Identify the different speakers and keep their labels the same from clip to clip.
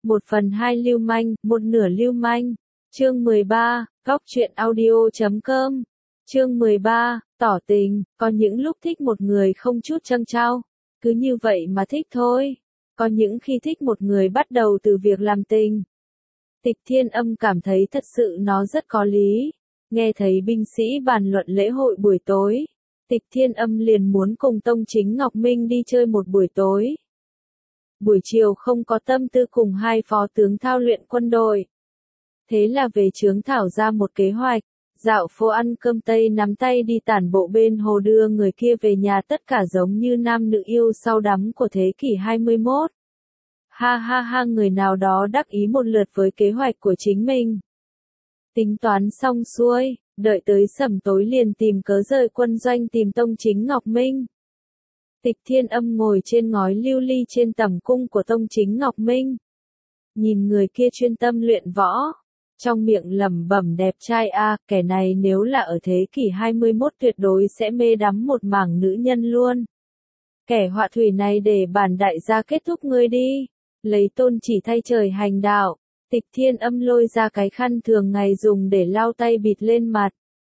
Speaker 1: 1/2 lưu manh, 1/2 lưu manh. Chương 13, góc truyện audio.com. Chương 13, tỏ tình, có những lúc thích một người không chút trăng trao, cứ như vậy mà thích thôi. Có những khi thích một người bắt đầu từ việc làm tình. Tịch Thiên Âm cảm thấy thật sự nó rất có lý. Nghe thấy binh sĩ bàn luận lễ hội buổi tối, Tịch Thiên Âm liền muốn cùng Tông Chính Ngọc Minh đi chơi một buổi tối. Buổi chiều không có tâm tư cùng hai phó tướng thao luyện quân đội. Thế là về chướng thảo ra một kế hoạch, dạo phố ăn cơm Tây nắm tay đi tản bộ bên hồ đưa người kia về nhà, tất cả giống như nam nữ yêu sau đắm của thế kỷ 21. Ha ha ha, người nào đó đắc ý một lượt với kế hoạch của chính mình. Tính toán xong xuôi, đợi tới sẩm tối liền tìm cớ rời quân doanh tìm Tông Chính Ngọc Minh. Tịch Thiên Âm ngồi trên ngói lưu ly trên tẩm cung của Tông Chính Ngọc Minh. Nhìn người kia chuyên tâm luyện võ, trong miệng lẩm bẩm đẹp trai a, kẻ này nếu là ở thế kỷ 21 tuyệt đối sẽ mê đắm một mảng nữ nhân luôn. Kẻ họa thủy này để bản đại gia kết thúc ngươi đi, lấy tôn chỉ thay trời hành đạo. Tịch Thiên Âm lôi ra cái khăn thường ngày dùng để lau tay bịt lên mặt.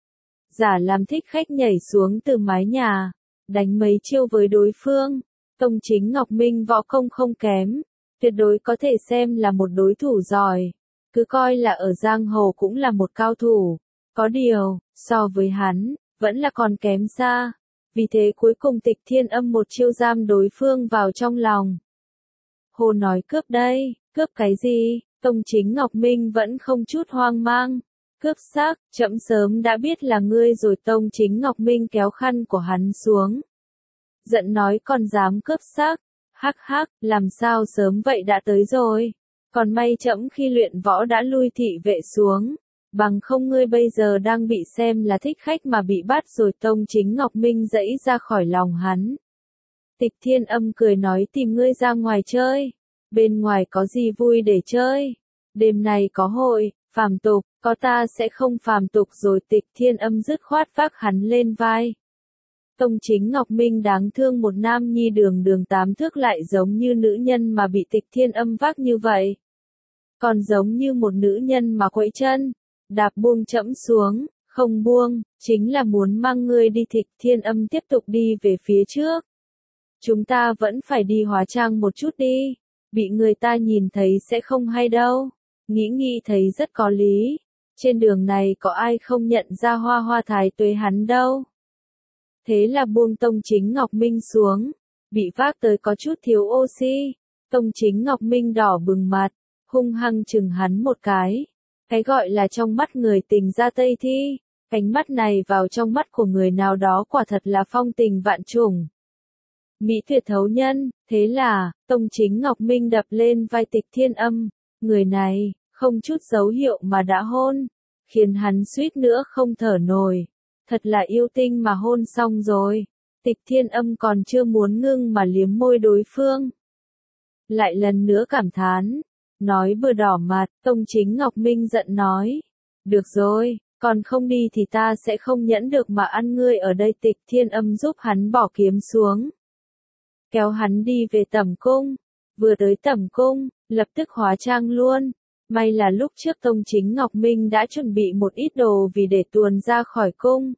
Speaker 1: Giả làm thích khách nhảy xuống từ mái nhà, đánh mấy chiêu với đối phương. Tông Chính Ngọc Minh võ công không kém, tuyệt đối có thể xem là một đối thủ giỏi. Cứ coi là ở giang hồ cũng là một cao thủ. Có điều, so với hắn, vẫn là còn kém xa. Vì thế cuối cùng Tịch Thiên Âm một chiêu giam đối phương vào trong lòng. Hồ nói cướp đây, cướp cái gì? Tông Chính Ngọc Minh vẫn không chút hoang mang. Cướp xác, trẫm sớm đã biết là ngươi rồi. Tông Chính Ngọc Minh kéo khăn của hắn xuống. Giận nói còn dám cướp xác. Hắc hắc, làm sao sớm vậy đã tới rồi. Còn may trẫm khi luyện võ đã lui thị vệ xuống. Bằng không ngươi bây giờ đang bị xem là thích khách mà bị bắt rồi. Tông Chính Ngọc Minh giãy ra khỏi lòng hắn. Tịch Thiên Âm cười nói tìm ngươi ra ngoài chơi. Bên ngoài có gì vui để chơi? Đêm này có hội, phàm tục, có ta sẽ không phàm tục rồi. Tịch Thiên Âm dứt khoát vác hắn lên vai. Tông Chính Ngọc Minh đáng thương, một nam nhi đường đường 8 thước lại giống như nữ nhân mà bị Tịch Thiên Âm vác như vậy. Còn giống như một nữ nhân mà quẫy chân, đạp buông trẫm xuống, không buông, chính là muốn mang ngươi đi. Tịch Thiên Âm tiếp tục đi về phía trước. Chúng ta vẫn phải đi hóa trang một chút đi. Bị người ta nhìn thấy sẽ không hay đâu. Nghĩ thấy rất có lý. Trên đường này có ai không nhận ra Hoa Hoa Thái Tuế hắn đâu. Thế là buông Tông Chính Ngọc Minh xuống. Bị vác tới có chút thiếu oxy. Tông Chính Ngọc Minh đỏ bừng mặt, hung hăng chừng hắn một cái. Cái gọi là trong mắt người tình ra Tây Thi. Cánh mắt này vào trong mắt của người nào đó quả thật là phong tình vạn trùng. Mỹ tuyệt thấu nhân. Thế là, Tông Chính Ngọc Minh đập lên vai Tịch Thiên Âm. Người này, không chút dấu hiệu mà đã hôn. Khiến hắn suýt nữa không thở nổi. Thật là yêu tinh mà hôn xong rồi. Tịch Thiên Âm còn chưa muốn ngưng mà liếm môi đối phương. Lại lần nữa cảm thán. Nói vừa đỏ mặt, Tông Chính Ngọc Minh giận nói. Được rồi, còn không đi thì ta sẽ không nhẫn được mà ăn ngươi ở đây. Tịch Thiên Âm giúp hắn bỏ kiếm xuống. Kéo hắn đi về tẩm cung. Vừa tới tẩm cung, lập tức hóa trang luôn. May là lúc trước Tông Chính Ngọc Minh đã chuẩn bị một ít đồ vì để tuồn ra khỏi cung.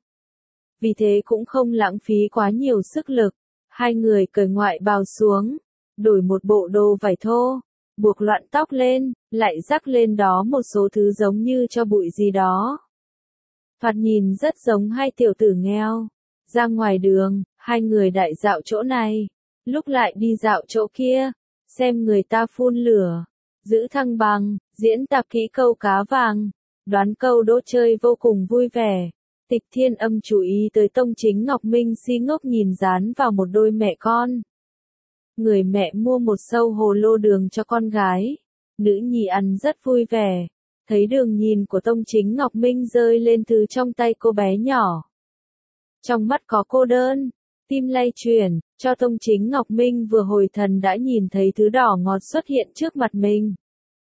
Speaker 1: Vì thế cũng không lãng phí quá nhiều sức lực. Hai người cởi ngoại bào xuống, đổi một bộ đồ vải thô, buộc loạn tóc lên, lại rắc lên đó một số thứ giống như cho bụi gì đó. Thoạt nhìn rất giống hai tiểu tử nghèo. Ra ngoài đường, hai người đại dạo chỗ này, lúc lại đi dạo chỗ kia, xem người ta phun lửa, giữ thăng bằng, diễn tập kỹ câu cá vàng, đoán câu đố, chơi vô cùng vui vẻ. Tịch Thiên Âm chú ý tới Tông Chính Ngọc Minh si ngốc nhìn dán vào một đôi mẹ con. Người mẹ mua một sâu hồ lô đường cho con gái. Nữ nhi ăn rất vui vẻ. Thấy đường nhìn của Tông Chính Ngọc Minh rơi lên từ trong tay cô bé nhỏ. Trong mắt có cô đơn, tim lay chuyển, cho Tông Chính Ngọc Minh vừa hồi thần đã nhìn thấy thứ đỏ ngọt xuất hiện trước mặt mình.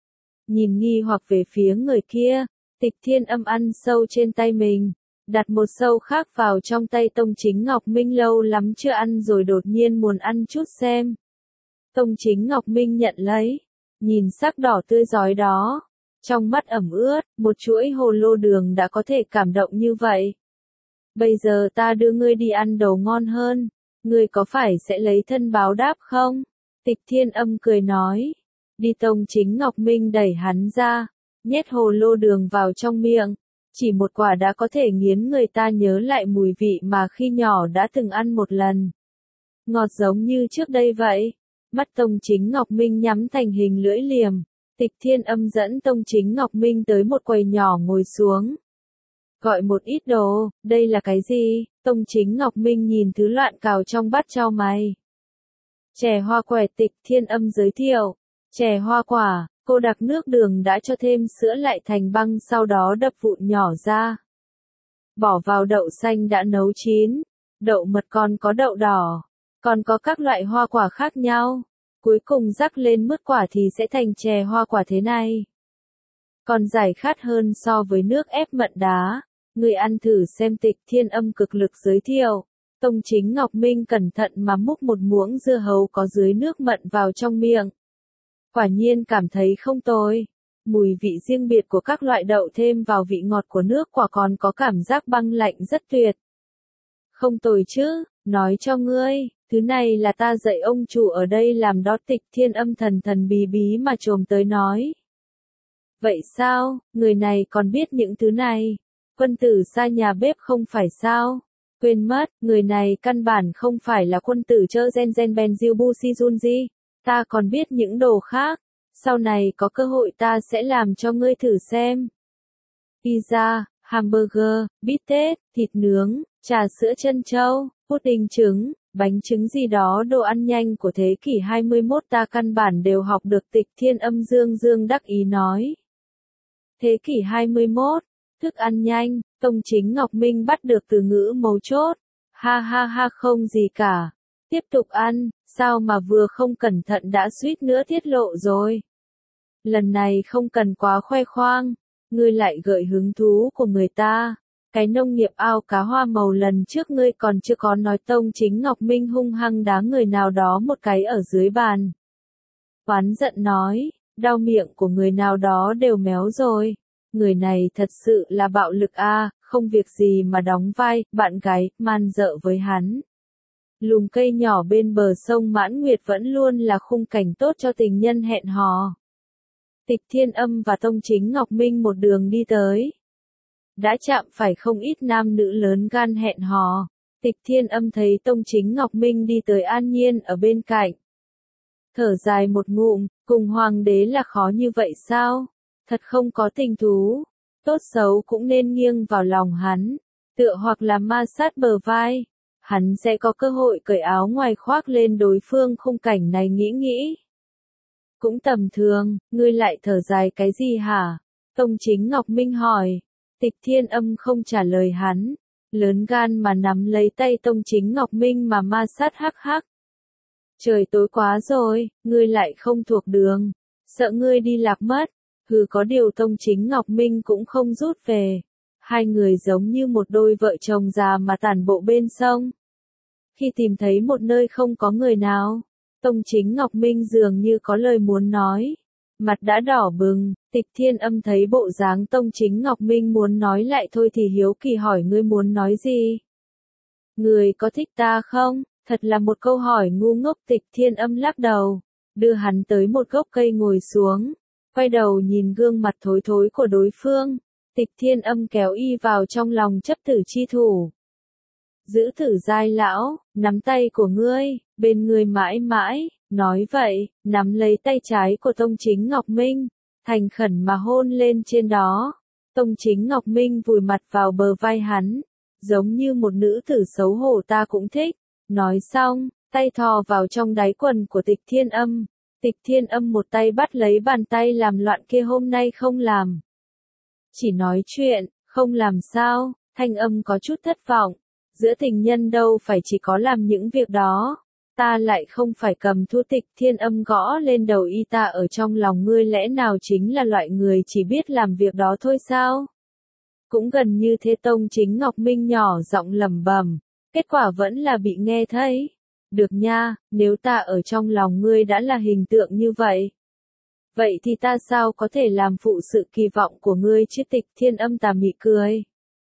Speaker 1: Nhìn nghi hoặc về phía người kia, Tịch Thiên Âm ăn sâu trên tay mình, đặt một sâu khác vào trong tay Tông Chính Ngọc Minh, lâu lắm chưa ăn rồi đột nhiên muốn ăn chút xem. Tông Chính Ngọc Minh nhận lấy, nhìn sắc đỏ tươi rói đó. Trong mắt ẩm ướt, một chuỗi hồ lô đường đã có thể cảm động như vậy. Bây giờ ta đưa ngươi đi ăn đồ ngon hơn, ngươi có phải sẽ lấy thân báo đáp không? Tịch Thiên Âm cười nói. Đi. Tông Chính Ngọc Minh đẩy hắn ra, nhét hồ lô đường vào trong miệng. Chỉ một quả đã có thể nghiến người ta nhớ lại mùi vị mà khi nhỏ đã từng ăn một lần. Ngọt giống như trước đây vậy. Mắt Tông Chính Ngọc Minh nhắm thành hình lưỡi liềm. Tịch Thiên Âm dẫn Tông Chính Ngọc Minh tới một quầy nhỏ ngồi xuống. Gọi một ít đồ, đây là cái gì? Tông Chính Ngọc Minh nhìn thứ loạn cào trong bát chau mày. Chè hoa quả. Tịch Thiên Âm giới thiệu. Chè hoa quả, cô đặc nước đường đã cho thêm sữa lại thành băng sau đó đập vụn nhỏ ra. Bỏ vào đậu xanh đã nấu chín, đậu mật còn có đậu đỏ, còn có các loại hoa quả khác nhau. Cuối cùng rắc lên mứt quả thì sẽ thành chè hoa quả thế này. Còn giải khát hơn so với nước ép mận đá. Người ăn thử xem. Tịch Thiên Âm cực lực giới thiệu. Tông Chính Ngọc Minh cẩn thận mà múc một muỗng dưa hấu có dưới nước mận vào trong miệng. Quả nhiên cảm thấy không tồi. Mùi vị riêng biệt của các loại đậu thêm vào vị ngọt của nước quả còn có cảm giác băng lạnh rất tuyệt. Không tồi chứ, nói cho ngươi, thứ này là ta dạy ông chủ ở đây làm đó. Tịch Thiên Âm thần thần bí bí mà chồm tới nói. Vậy sao, người này còn biết những thứ này? Quân tử xa nhà bếp không phải sao? Quên mất, người này căn bản không phải là quân tử chơ gen gen ben diêu bu si junji. Ta còn biết những đồ khác. Sau này có cơ hội ta sẽ làm cho ngươi thử xem. Pizza, hamburger, bít tết, thịt nướng, trà sữa trân châu, pudding trứng, bánh trứng gì đó đồ ăn nhanh của thế kỷ 21 ta căn bản đều học được. Tịch Thiên Âm dương dương đắc ý nói. Thế kỷ 21, thức ăn nhanh, Tông Chính Ngọc Minh bắt được từ ngữ mấu chốt. Ha ha ha không gì cả. Tiếp tục ăn, sao mà vừa không cẩn thận đã suýt nữa tiết lộ rồi. Lần này không cần quá khoe khoang, ngươi lại gợi hứng thú của người ta. Cái nông nghiệp ao cá hoa màu lần trước ngươi còn chưa có nói. Tông Chính Ngọc Minh hung hăng đá người nào đó một cái ở dưới bàn. Oán giận nói, đau miệng của người nào đó đều méo rồi. Người này thật sự là bạo lực a, không việc gì mà đóng vai bạn gái man dợ với hắn. Lùm cây nhỏ bên bờ sông Mãn Nguyệt vẫn luôn là khung cảnh tốt cho tình nhân hẹn hò. Tịch Thiên Âm và Tông Chính Ngọc Minh một đường đi tới. Đã chạm phải không ít nam nữ lớn gan hẹn hò. Tịch Thiên Âm thấy Tông Chính Ngọc Minh đi tới an nhiên ở bên cạnh. Thở dài một ngụm, cùng hoàng đế là khó như vậy sao? Thật không có tình thú. Tốt xấu cũng nên nghiêng vào lòng hắn. Tựa hoặc là ma sát bờ vai. Hắn sẽ có cơ hội cởi áo ngoài khoác lên đối phương. Khung cảnh này nghĩ. Cũng tầm thường, ngươi lại thở dài cái gì hả? Tông Chính Ngọc Minh hỏi. Tịch Thiên Âm không trả lời hắn. Lớn gan mà nắm lấy tay Tông Chính Ngọc Minh mà ma sát hắc hắc. Trời tối quá rồi, ngươi lại không thuộc đường. Sợ ngươi đi lạc mất. Hừ, có điều Tông Chính Ngọc Minh cũng không rút về. Hai người giống như một đôi vợ chồng già mà tản bộ bên sông. Khi tìm thấy một nơi không có người nào, Tông Chính Ngọc Minh dường như có lời muốn nói. Mặt đã đỏ bừng. Tịch Thiên Âm thấy bộ dáng Tông Chính Ngọc Minh muốn nói lại thôi thì hiếu kỳ hỏi ngươi muốn nói gì? Ngươi có thích ta không? Thật là một câu hỏi ngu ngốc. Tịch Thiên Âm lắc đầu, đưa hắn tới một gốc cây ngồi xuống, quay đầu nhìn gương mặt thối thối của đối phương. Tịch Thiên Âm kéo y vào trong lòng chấp tử chi thủ. Giữ Tử Giai lão, nắm tay của ngươi, bên ngươi mãi mãi. Nói vậy, nắm lấy tay trái của Tông Chính Ngọc Minh, thành khẩn mà hôn lên trên đó. Tông Chính Ngọc Minh vùi mặt vào bờ vai hắn, giống như một nữ tử xấu hổ ta cũng thích. Nói xong, tay thò vào trong đáy quần của Tịch Thiên Âm. Tịch Thiên Âm một tay bắt lấy bàn tay làm loạn kia. Hôm nay không làm. Chỉ nói chuyện, không làm sao? Thanh âm có chút thất vọng. Giữa tình nhân đâu phải chỉ có làm những việc đó. Ta lại không phải cầm thú. Tịch Thiên Âm gõ lên đầu y. Ta ở trong lòng ngươi lẽ nào chính là loại người chỉ biết làm việc đó thôi sao? Cũng gần như thế. Tông Chính Ngọc Minh nhỏ giọng lẩm bẩm. Kết quả vẫn là bị nghe thấy. Được nha, nếu ta ở trong lòng ngươi đã là hình tượng như vậy. Vậy thì ta sao có thể làm phụ sự kỳ vọng của ngươi chứ? Tịch Thiên Âm tà mị cười.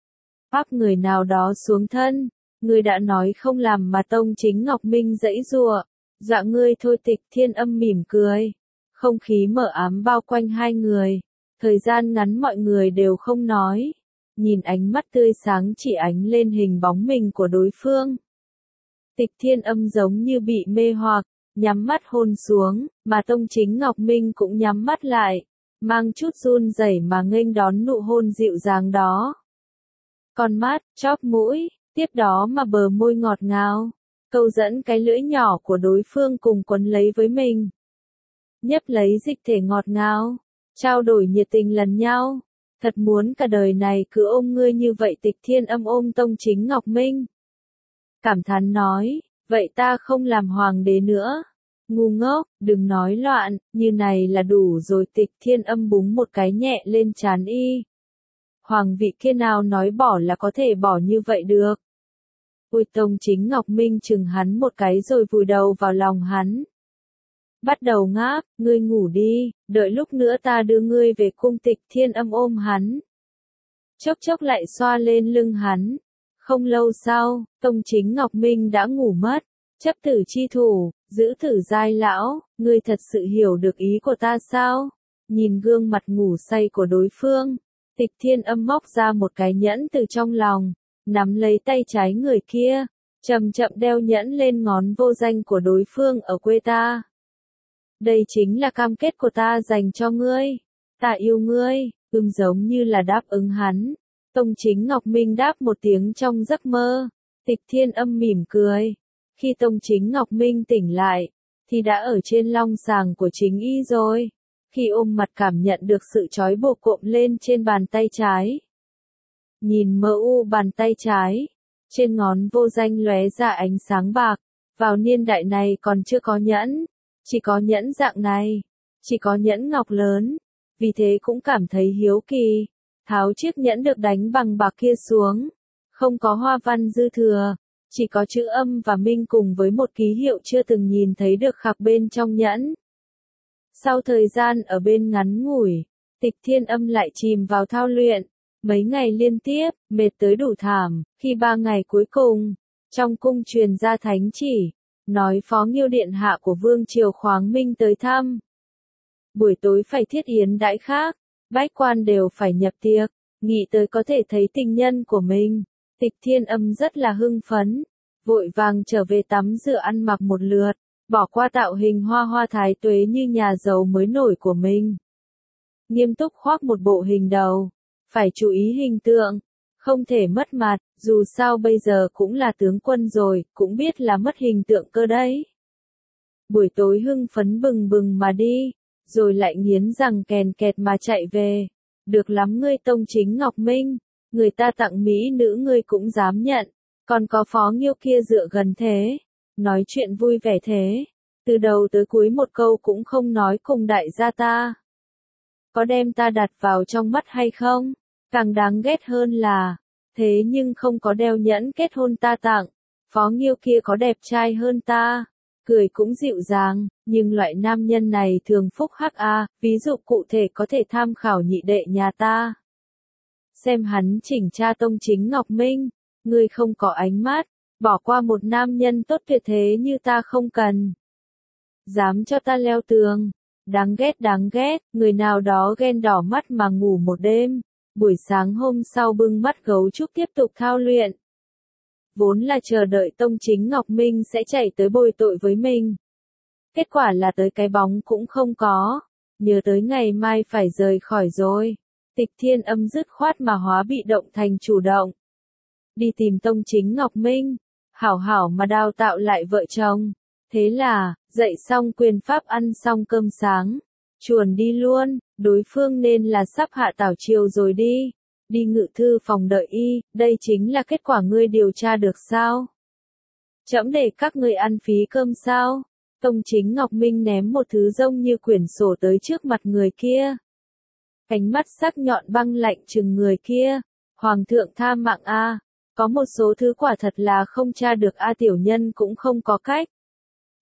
Speaker 1: Áp người nào đó xuống thân, ngươi đã nói không làm mà Tông Chính Ngọc Minh giãy giụa, dọa ngươi thôi. Tịch Thiên Âm mỉm cười. Không khí mờ ám bao quanh hai người, thời gian ngắn mọi người đều không nói, nhìn ánh mắt tươi sáng chỉ ánh lên hình bóng mình của đối phương. Tịch Thiên Âm giống như bị mê hoặc, nhắm mắt hôn xuống, mà Tông Chính Ngọc Minh cũng nhắm mắt lại, mang chút run rẩy mà nghênh đón nụ hôn dịu dàng đó. Con mắt, chóp mũi, tiếp đó mà bờ môi ngọt ngào, câu dẫn cái lưỡi nhỏ của đối phương cùng quấn lấy với mình. Nhấp lấy dịch thể ngọt ngào, trao đổi nhiệt tình lần nhau. Thật muốn cả đời này cứ ôm ngươi như vậy. Tịch Thiên Âm ôm Tông Chính Ngọc Minh. Cảm thán nói, vậy ta không làm hoàng đế nữa. Ngu ngốc, đừng nói loạn, như này là đủ rồi. Tịch Thiên Âm búng một cái nhẹ lên trán y. Hoàng vị kia nào nói bỏ là có thể bỏ như vậy được. Ôi, Tông Chính Ngọc Minh chừng hắn một cái rồi vùi đầu vào lòng hắn. Bắt đầu ngáp, ngươi ngủ đi, đợi lúc nữa ta đưa ngươi về cung. Tịch Thiên Âm ôm hắn. Chốc chốc lại xoa lên lưng hắn. Không lâu sau, Tông Chính Ngọc Minh đã ngủ mất. Chấp tử chi thủ, giữ tử giai lão, ngươi thật sự hiểu được ý của ta sao? Nhìn gương mặt ngủ say của đối phương, Tịch Thiên Âm móc ra một cái nhẫn từ trong lòng, nắm lấy tay trái người kia, chậm chậm đeo nhẫn lên ngón vô danh của đối phương. Ở quê ta. Đây chính là cam kết của ta dành cho ngươi. Ta yêu ngươi. Giống như là đáp ứng hắn. Tông Chính Ngọc Minh đáp một tiếng trong giấc mơ. Tịch Thiên Âm mỉm cười. Khi Tông Chính Ngọc Minh tỉnh lại, thì đã ở trên long sàng của chính y rồi. Khi ôm mặt cảm nhận được sự trói buộc cộm lên trên bàn tay trái. Nhìn mờ u bàn tay trái, trên ngón vô danh lóe ra ánh sáng bạc. Vào niên đại này còn chưa có nhẫn. Chỉ có nhẫn dạng này, chỉ có nhẫn ngọc lớn, vì thế cũng cảm thấy hiếu kỳ. Tháo chiếc nhẫn được đánh bằng bạc kia xuống, không có hoa văn dư thừa, chỉ có chữ âm và minh cùng với một ký hiệu chưa từng nhìn thấy được khắc bên trong nhẫn. Sau thời gian ở bên ngắn ngủi, Tịch Thiên Âm lại chìm vào thao luyện, mấy ngày liên tiếp, mệt tới đủ thảm. Khi 3 ngày cuối cùng, trong cung truyền ra thánh chỉ. Nói Phó Nghiêu Điện Hạ của Vương Triều Khoáng Minh tới thăm. Buổi tối phải thiết yến đãi khác, bách quan đều phải nhập tiệc, nghĩ tới có thể thấy tình nhân của mình. Tịch Thiên Âm rất là hưng phấn, vội vàng trở về tắm rửa ăn mặc một lượt, bỏ qua tạo hình hoa hoa thái tuế như nhà giàu mới nổi của mình. Nghiêm túc khoác một bộ hình đầu, phải chú ý hình tượng, không thể mất mặt, dù sao bây giờ cũng là tướng quân rồi, cũng biết là mất hình tượng cơ đấy. Buổi tối hưng phấn bừng bừng mà đi, rồi lại nghiến răng kèn kẹt mà chạy về. Được lắm ngươi Tông Chính Ngọc Minh, người ta tặng mỹ nữ ngươi cũng dám nhận, còn có Phó Nghiêu kia dựa gần thế, nói chuyện vui vẻ thế, từ đầu tới cuối một câu cũng không nói cùng đại gia ta. Có đem ta đặt vào trong mắt hay không? Càng đáng ghét hơn là, thế nhưng không có đeo nhẫn kết hôn ta tặng, Phó Nghiêu kia có đẹp trai hơn ta, cười cũng dịu dàng, nhưng loại nam nhân này thường phúc hắc a, ví dụ cụ thể có thể tham khảo nhị đệ nhà ta. Xem hắn chỉnh cha Tông Chính Ngọc Minh, ngươi không có ánh mắt, bỏ qua một nam nhân tốt tuyệt thế như ta không cần. Dám cho ta leo tường, đáng ghét, người nào đó ghen đỏ mắt mà ngủ một đêm. Buổi sáng hôm sau bưng mắt gấu trúc tiếp tục thao luyện. Vốn là chờ đợi Tông Chính Ngọc Minh sẽ chạy tới bồi tội với mình. Kết quả là tới cái bóng cũng không có. Nhớ tới ngày mai phải rời khỏi rồi. Tịch Thiên Âm dứt khoát mà hóa bị động thành chủ động. Đi tìm Tông Chính Ngọc Minh. Hảo hảo mà đào tạo lại vợ chồng. Thế là, dậy xong quyền pháp ăn xong cơm sáng. Chuồn đi luôn, đối phương nên là sắp hạ tảo triều rồi đi. Đi ngự thư phòng đợi y, đây chính là kết quả ngươi điều tra được sao? Trẫm để các ngươi ăn phí cơm sao? Tông Chính Ngọc Minh ném một thứ rông như quyển sổ tới trước mặt người kia. Ánh mắt sắc nhọn băng lạnh chừng người kia. Hoàng thượng tha mạng a, có một số thứ quả thật là không tra được a, tiểu nhân cũng không có cách.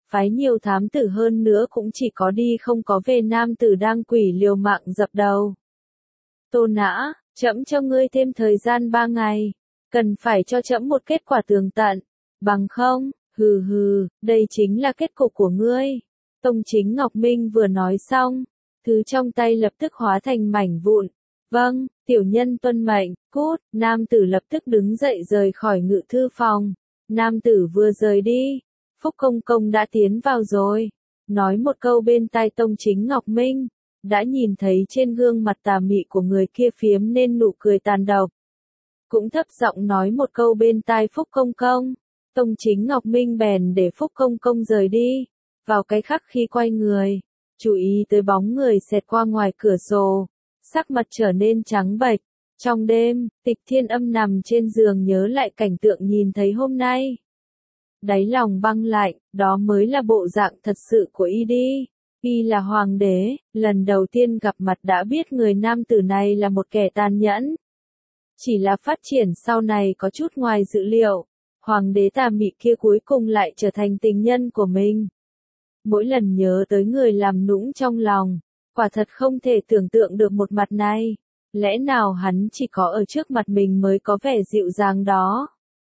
Speaker 1: phái nhiều thám tử hơn nữa cũng chỉ có đi không có về nam tử đang quỷ liều mạng dập đầu. Tô Nã, trẫm cho ngươi thêm thời gian 3 ngày, cần phải cho trẫm một kết quả tường tận, bằng không, hừ hừ, đây chính là kết cục của ngươi. Tông Chính Ngọc Minh vừa nói xong, thứ trong tay lập tức hóa thành mảnh vụn. Vâng, tiểu nhân tuân mệnh, cút, nam tử lập tức đứng dậy rời khỏi ngự thư phòng. Nam tử vừa rời đi, Phúc Công Công đã tiến vào rồi, nói một câu bên tai Tông Chính Ngọc Minh, đã nhìn thấy trên gương mặt tà mị của người kia phiếm nên nụ cười tàn độc. Cũng thấp giọng nói một câu bên tai Phúc Công Công, Tông Chính Ngọc Minh bèn để Phúc Công Công rời đi, vào cái khắc khi quay người, chú ý tới bóng người xẹt qua ngoài cửa sổ, sắc mặt trở nên trắng bệch. Trong đêm, Tịch Thiên Âm nằm trên giường nhớ lại cảnh tượng nhìn thấy hôm nay. Đáy lòng băng lạnh, đó mới là bộ dạng thật sự của y đi. Y là hoàng đế, lần đầu tiên gặp mặt đã biết người nam tử này là một kẻ tàn nhẫn. Chỉ là phát triển sau này có chút ngoài dự liệu, hoàng đế tà mị kia cuối cùng lại trở thành tình nhân của mình. Mỗi lần nhớ tới người làm nũng trong lòng, quả thật không thể tưởng tượng được một mặt này. Lẽ nào hắn chỉ có ở trước mặt mình mới có vẻ dịu dàng đó?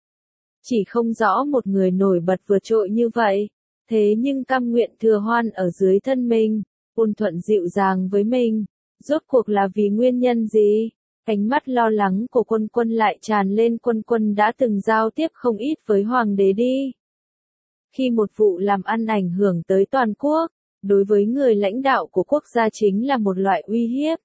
Speaker 1: Chỉ không rõ một người nổi bật vượt trội như vậy, thế nhưng cam nguyện thừa hoan ở dưới thân mình, ôn thuận dịu dàng với mình, rốt cuộc là vì nguyên nhân gì? Ánh mắt lo lắng của Quân Quân lại tràn lên. Quân Quân đã từng giao tiếp không ít với hoàng đế đi. Khi một vụ làm ăn ảnh hưởng tới toàn quốc, đối với người lãnh đạo của quốc gia chính là một loại uy hiếp.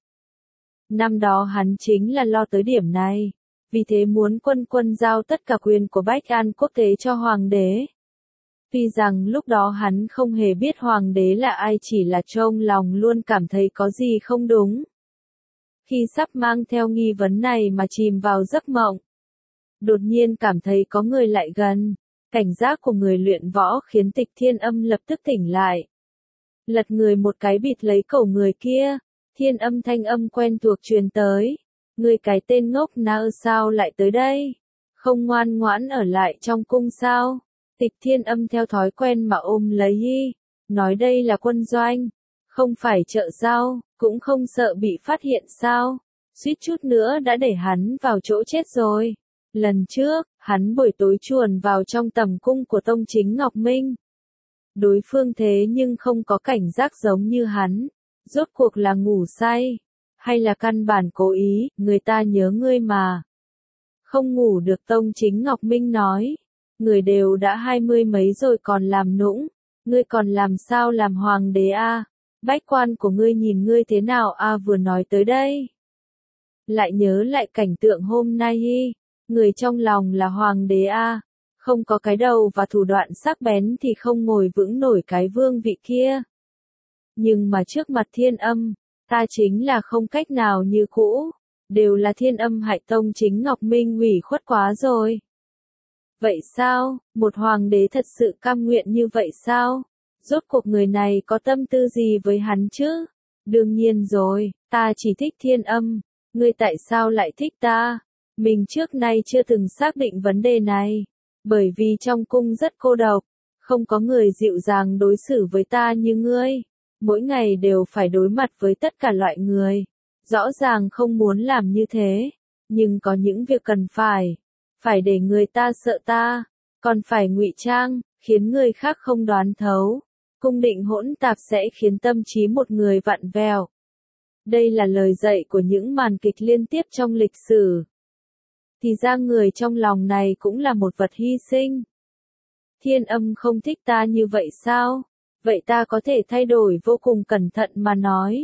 Speaker 1: Năm đó hắn chính là lo tới điểm này, vì thế muốn Quân Quân giao tất cả quyền của Bách An quốc tế cho hoàng đế. Tuy rằng lúc đó hắn không hề biết hoàng đế là ai, chỉ là trong lòng luôn cảm thấy có gì không đúng. Khi sắp mang theo nghi vấn này mà chìm vào giấc mộng, đột nhiên cảm thấy có người lại gần, cảnh giác của người luyện võ khiến Tịch Thiên Âm lập tức tỉnh lại. Lật người một cái bịt lấy cổ người kia, Thiên Âm thanh âm quen thuộc truyền tới, người cái tên ngốc nào sao lại tới đây? Không ngoan ngoãn ở lại trong cung sao? Tịch Thiên Âm theo thói quen mà ôm lấy y, nói đây là quân doanh, không phải chợ sao, cũng không sợ bị phát hiện sao, suýt chút nữa đã để hắn vào chỗ chết rồi. Lần trước, hắn buổi tối chuồn vào trong tầm cung của Tông Chính Ngọc Minh. Đối phương thế nhưng không có cảnh giác giống như hắn, rốt cuộc là ngủ say, hay là căn bản cố ý, người ta nhớ ngươi mà. Không ngủ được. Tông Chính Ngọc Minh nói, người đều đã 20 mấy rồi còn làm nũng, ngươi còn làm sao làm hoàng đế a? Bách quan của ngươi nhìn ngươi thế nào a? Vừa nói tới đây, lại nhớ lại cảnh tượng hôm nay người trong lòng là hoàng đế a, không có cái đầu và thủ đoạn sắc bén thì không ngồi vững nổi cái vương vị kia. Nhưng mà trước mặt Thiên Âm, ta chính là không cách nào như cũ, đều là Thiên Âm hại Tông Chính Ngọc Minh ủy khuất quá rồi. Vậy sao, một hoàng đế thật sự cam nguyện như vậy sao? Rốt cuộc người này có tâm tư gì với hắn chứ? Đương nhiên rồi, ta chỉ thích Thiên Âm, ngươi tại sao lại thích ta? Mình trước nay chưa từng xác định vấn đề này, bởi vì trong cung rất cô độc, không có người dịu dàng đối xử với ta như ngươi, mỗi ngày đều phải đối mặt với tất cả loại người. Rõ ràng không muốn làm như thế, nhưng có những việc cần phải để người ta sợ ta, còn phải ngụy trang, khiến người khác không đoán thấu. Cung định hỗn tạp sẽ khiến tâm trí một người vặn vẹo. Đây là lời dạy của những màn kịch liên tiếp trong lịch sử. Thì ra người trong lòng này cũng là một vật hy sinh. Thiên Âm không thích ta như vậy sao? Vậy ta có thể thay đổi. Vô cùng cẩn thận mà nói.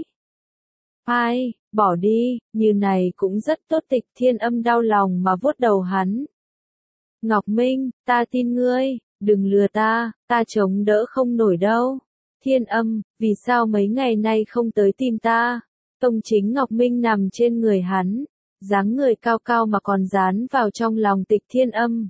Speaker 1: Ai, bỏ đi, như này cũng rất tốt. Tịch Thiên Âm đau lòng mà vuốt đầu hắn. Ngọc Minh, ta tin ngươi, đừng lừa ta chống đỡ không nổi đâu. Thiên Âm, vì sao mấy ngày nay không tới tìm ta? Tông Chính Ngọc Minh nằm trên người hắn, dáng người cao cao mà còn dán vào trong lòng Tịch Thiên Âm.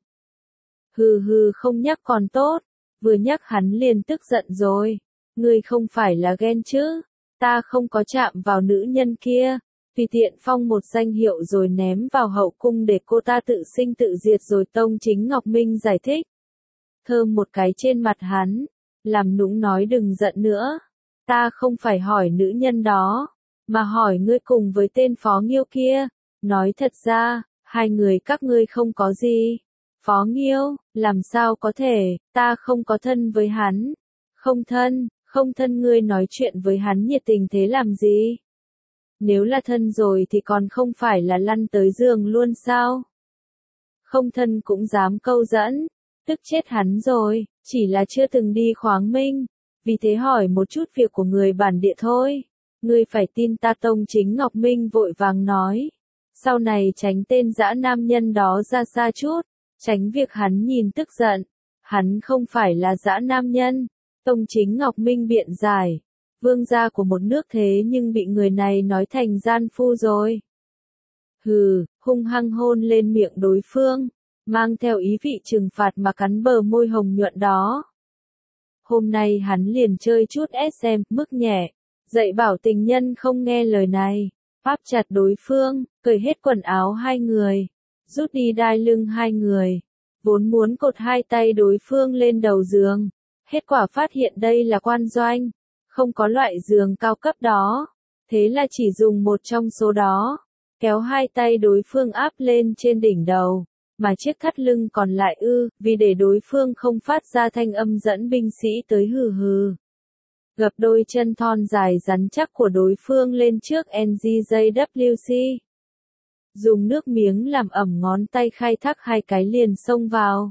Speaker 1: Hừ hừ, không nhắc còn tốt, vừa nhắc hắn liền tức giận rồi. Ngươi không phải là ghen chứ? Ta không có chạm vào nữ nhân kia, tùy tiện phong một danh hiệu rồi ném vào hậu cung để cô ta tự sinh tự diệt rồi. Tông Chính Ngọc Minh giải thích. Thơm một cái trên mặt hắn, làm nũng nói đừng giận nữa. Ta không phải hỏi nữ nhân đó, mà hỏi ngươi cùng với tên Phó Nghiêu kia. Nói thật ra, hai người các ngươi không có gì. Phó Nghiêu, làm sao có thể, ta không có thân với hắn. Không thân ngươi nói chuyện với hắn nhiệt tình thế làm gì? Nếu là thân rồi thì còn không phải là lăn tới giường luôn sao? Không thân cũng dám câu dẫn, tức chết hắn rồi, chỉ là chưa từng đi khoáng minh, vì thế hỏi một chút việc của người bản địa thôi. Ngươi phải tin ta. Tông Chính Ngọc Minh vội vàng nói. Sau này tránh tên dã nam nhân đó ra xa chút, tránh việc hắn nhìn tức giận. Hắn không phải là dã nam nhân. Tông Chính Ngọc Minh biện giải. Vương gia của một nước thế nhưng bị người này nói thành gian phu rồi. Hừ, hung hăng hôn lên miệng đối phương, mang theo ý vị trừng phạt mà cắn bờ môi hồng nhuận đó. Hôm nay hắn liền chơi chút SM, mức nhẹ, dạy bảo tình nhân không nghe lời này, áp chặt đối phương, cởi hết quần áo hai người, rút đi đai lưng hai người, vốn muốn cột hai tay đối phương lên đầu giường, kết quả phát hiện đây là quan doanh, không có loại giường cao cấp đó, thế là chỉ dùng một trong số đó, kéo hai tay đối phương áp lên trên đỉnh đầu, mà chiếc thắt lưng còn lại vì để đối phương không phát ra thanh âm dẫn binh sĩ tới hừ hừ. Gập đôi chân thon dài rắn chắc của đối phương lên trước NGJWC. Dùng nước miếng làm ẩm ngón tay khai thác hai cái liền xông vào.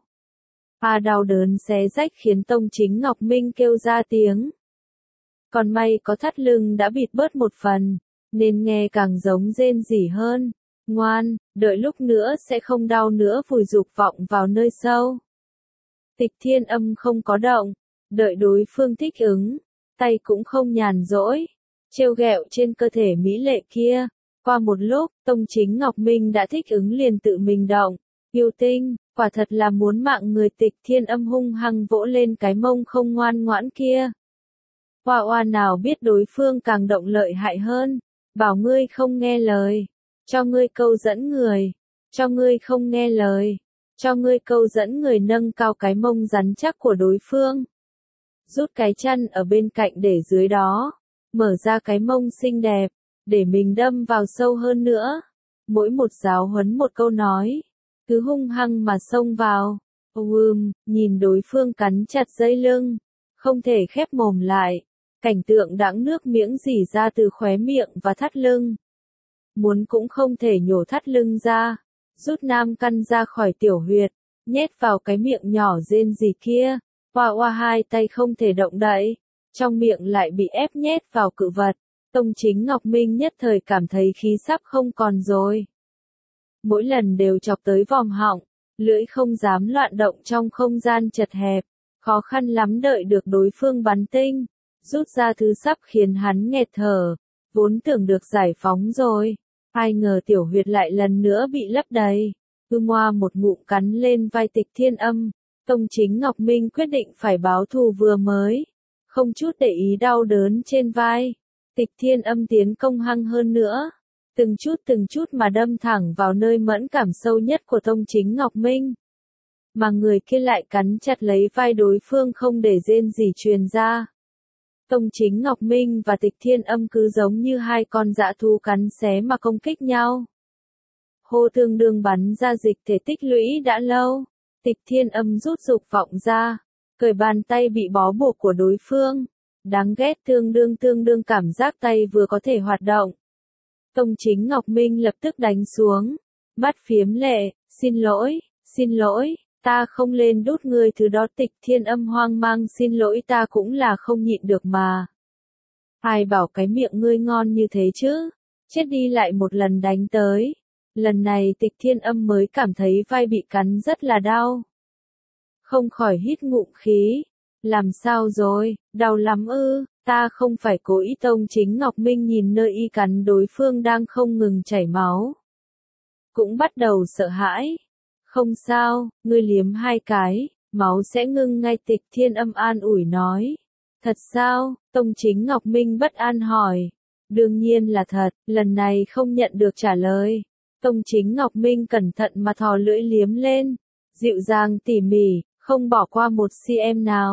Speaker 1: Đau đớn xé rách khiến Tông Chính Ngọc Minh kêu ra tiếng. Còn may có thắt lưng đã bịt bớt một phần, nên nghe càng giống rên rỉ hơn. Ngoan, đợi lúc nữa sẽ không đau nữa, vùi dục vọng vào nơi sâu. Tịch Thiên Âm không có động, đợi đối phương thích ứng, tay cũng không nhàn rỗi, trêu ghẹo trên cơ thể mỹ lệ kia. Qua một lúc, Tông Chính Ngọc Minh đã thích ứng liền tự mình động. Yêu tinh, quả thật là muốn mạng người. Tịch Thiên Âm hung hăng vỗ lên cái mông không ngoan ngoãn kia. Hoa Hoa nào biết đối phương càng động lợi hại hơn, bảo ngươi không nghe lời, cho ngươi câu dẫn người, cho ngươi không nghe lời, cho ngươi câu dẫn người. Nâng cao cái mông rắn chắc của đối phương, rút cái chân ở bên cạnh để dưới đó, mở ra cái mông xinh đẹp, để mình đâm vào sâu hơn nữa. Mỗi một giáo huấn một câu nói, cứ hung hăng mà xông vào. Nhìn đối phương cắn chặt dây lưng, không thể khép mồm lại. Cảnh tượng đãng nước miếng rỉ ra từ khóe miệng và thắt lưng. Muốn cũng không thể nhổ thắt lưng ra, rút nam căn ra khỏi tiểu huyệt, nhét vào cái miệng nhỏ rên rỉ kia. Hoa Hoa hai tay không thể động đậy, trong miệng lại bị ép nhét vào cự vật. Tông Chính Ngọc Minh nhất thời cảm thấy khí sắp không còn rồi. Mỗi lần đều chọc tới vòm họng, lưỡi không dám loạn động trong không gian chật hẹp, khó khăn lắm đợi được đối phương bắn tinh, rút ra thứ sắp khiến hắn nghẹt thở, vốn tưởng được giải phóng rồi, ai ngờ tiểu huyệt lại lần nữa bị lấp đầy. Ngoa một ngụm cắn lên vai Tịch Thiên Âm, Tông Chính Ngọc Minh quyết định phải báo thù vừa mới, không chút để ý đau đớn trên vai. Tịch Thiên Âm tiến công hăng hơn nữa, từng chút mà đâm thẳng vào nơi mẫn cảm sâu nhất của Tông Chính Ngọc Minh. Mà người kia lại cắn chặt lấy vai đối phương không để rên rỉ truyền ra. Tông Chính Ngọc Minh và Tịch Thiên Âm cứ giống như hai con dã thú cắn xé mà công kích nhau. Hô tương đương bắn ra dịch thể tích lũy đã lâu. Tịch Thiên Âm rút dục vọng ra, cởi bàn tay bị bó buộc của đối phương. Đáng ghét, tương đương cảm giác tay vừa có thể hoạt động. Tông Chính Ngọc Minh lập tức đánh xuống, mắt phiếm lệ, xin lỗi, ta không lên đút ngươi thứ đó. Tịch Thiên Âm hoang mang, xin lỗi, ta cũng là không nhịn được mà. Ai bảo cái miệng ngươi ngon như thế chứ, chết đi. Lại một lần đánh tới. Lần này Tịch Thiên Âm mới cảm thấy vai bị cắn rất là đau. Không khỏi hít ngụm khí. Làm sao rồi, đau lắm ư? Ta không phải cố ý. Tông Chính Ngọc Minh nhìn nơi y cắn đối phương đang không ngừng chảy máu, cũng bắt đầu sợ hãi. Không sao, ngươi liếm hai cái, máu sẽ ngưng ngay. Tịch Thiên Âm an ủi nói. Thật sao? Tông Chính Ngọc Minh bất an hỏi. Đương nhiên là thật, lần này không nhận được trả lời. Tông Chính Ngọc Minh cẩn thận mà thò lưỡi liếm lên, dịu dàng tỉ mỉ, không bỏ qua một cm nào.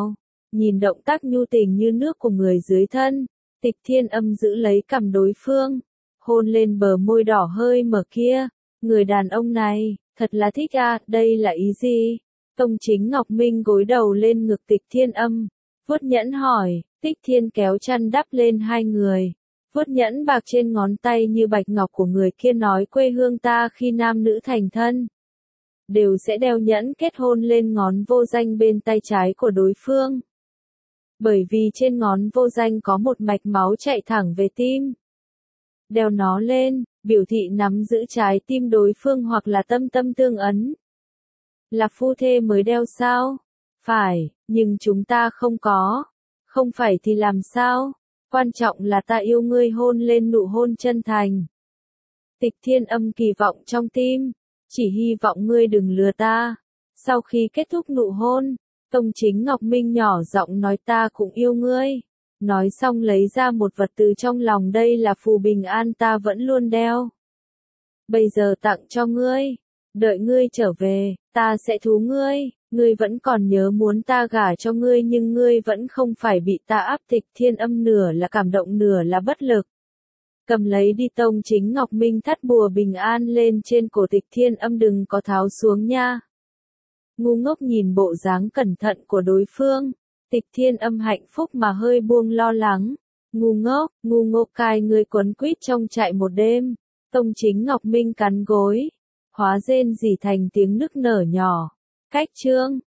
Speaker 1: Nhìn động tác nhu tình như nước của người dưới thân, Tịch Thiên Âm giữ lấy cằm đối phương, hôn lên bờ môi đỏ hơi mở kia. Người đàn ông này, thật là thích à, đây là ý gì? Tông Chính Ngọc Minh gối đầu lên ngực Tịch Thiên Âm, vuốt nhẫn hỏi. Tịch Thiên kéo chăn đắp lên hai người, vuốt nhẫn bạc trên ngón tay như bạch ngọc của người kia nói quê hương ta khi nam nữ thành thân, đều sẽ đeo nhẫn kết hôn lên ngón vô danh bên tay trái của đối phương. Bởi vì trên ngón vô danh có một mạch máu chạy thẳng về tim. Đeo nó lên, biểu thị nắm giữ trái tim đối phương hoặc là tâm tâm tương ấn. Là phu thê mới đeo sao? Phải, nhưng chúng ta không có. Không phải thì làm sao? Quan trọng là ta yêu ngươi, hôn lên nụ hôn chân thành. Tịch Thiên Âm kỳ vọng trong tim, chỉ hy vọng ngươi đừng lừa ta. Sau khi kết thúc nụ hôn, Tông Chính Ngọc Minh nhỏ giọng nói ta cũng yêu ngươi. Nói xong lấy ra một vật từ trong lòng, đây là phù bình an ta vẫn luôn đeo. Bây giờ tặng cho ngươi, đợi ngươi trở về, ta sẽ thú ngươi. Ngươi vẫn còn nhớ muốn ta gả cho ngươi nhưng ngươi vẫn không phải bị ta áp. Tịch Thiên Âm nửa là cảm động nửa là bất lực. Cầm lấy đi. Tông Chính Ngọc Minh thắt bùa bình an lên trên cổ Tịch Thiên Âm, đừng có tháo xuống nha. Ngu ngốc nhìn bộ dáng cẩn thận của đối phương, Tịch Thiên Âm hạnh phúc mà hơi buông lo lắng. Ngu ngốc cai ngươi quấn quýt trong trại một đêm. Tông Chính Ngọc Minh cắn gối, hóa rên rỉ thành tiếng nức nở nhỏ. Cách chương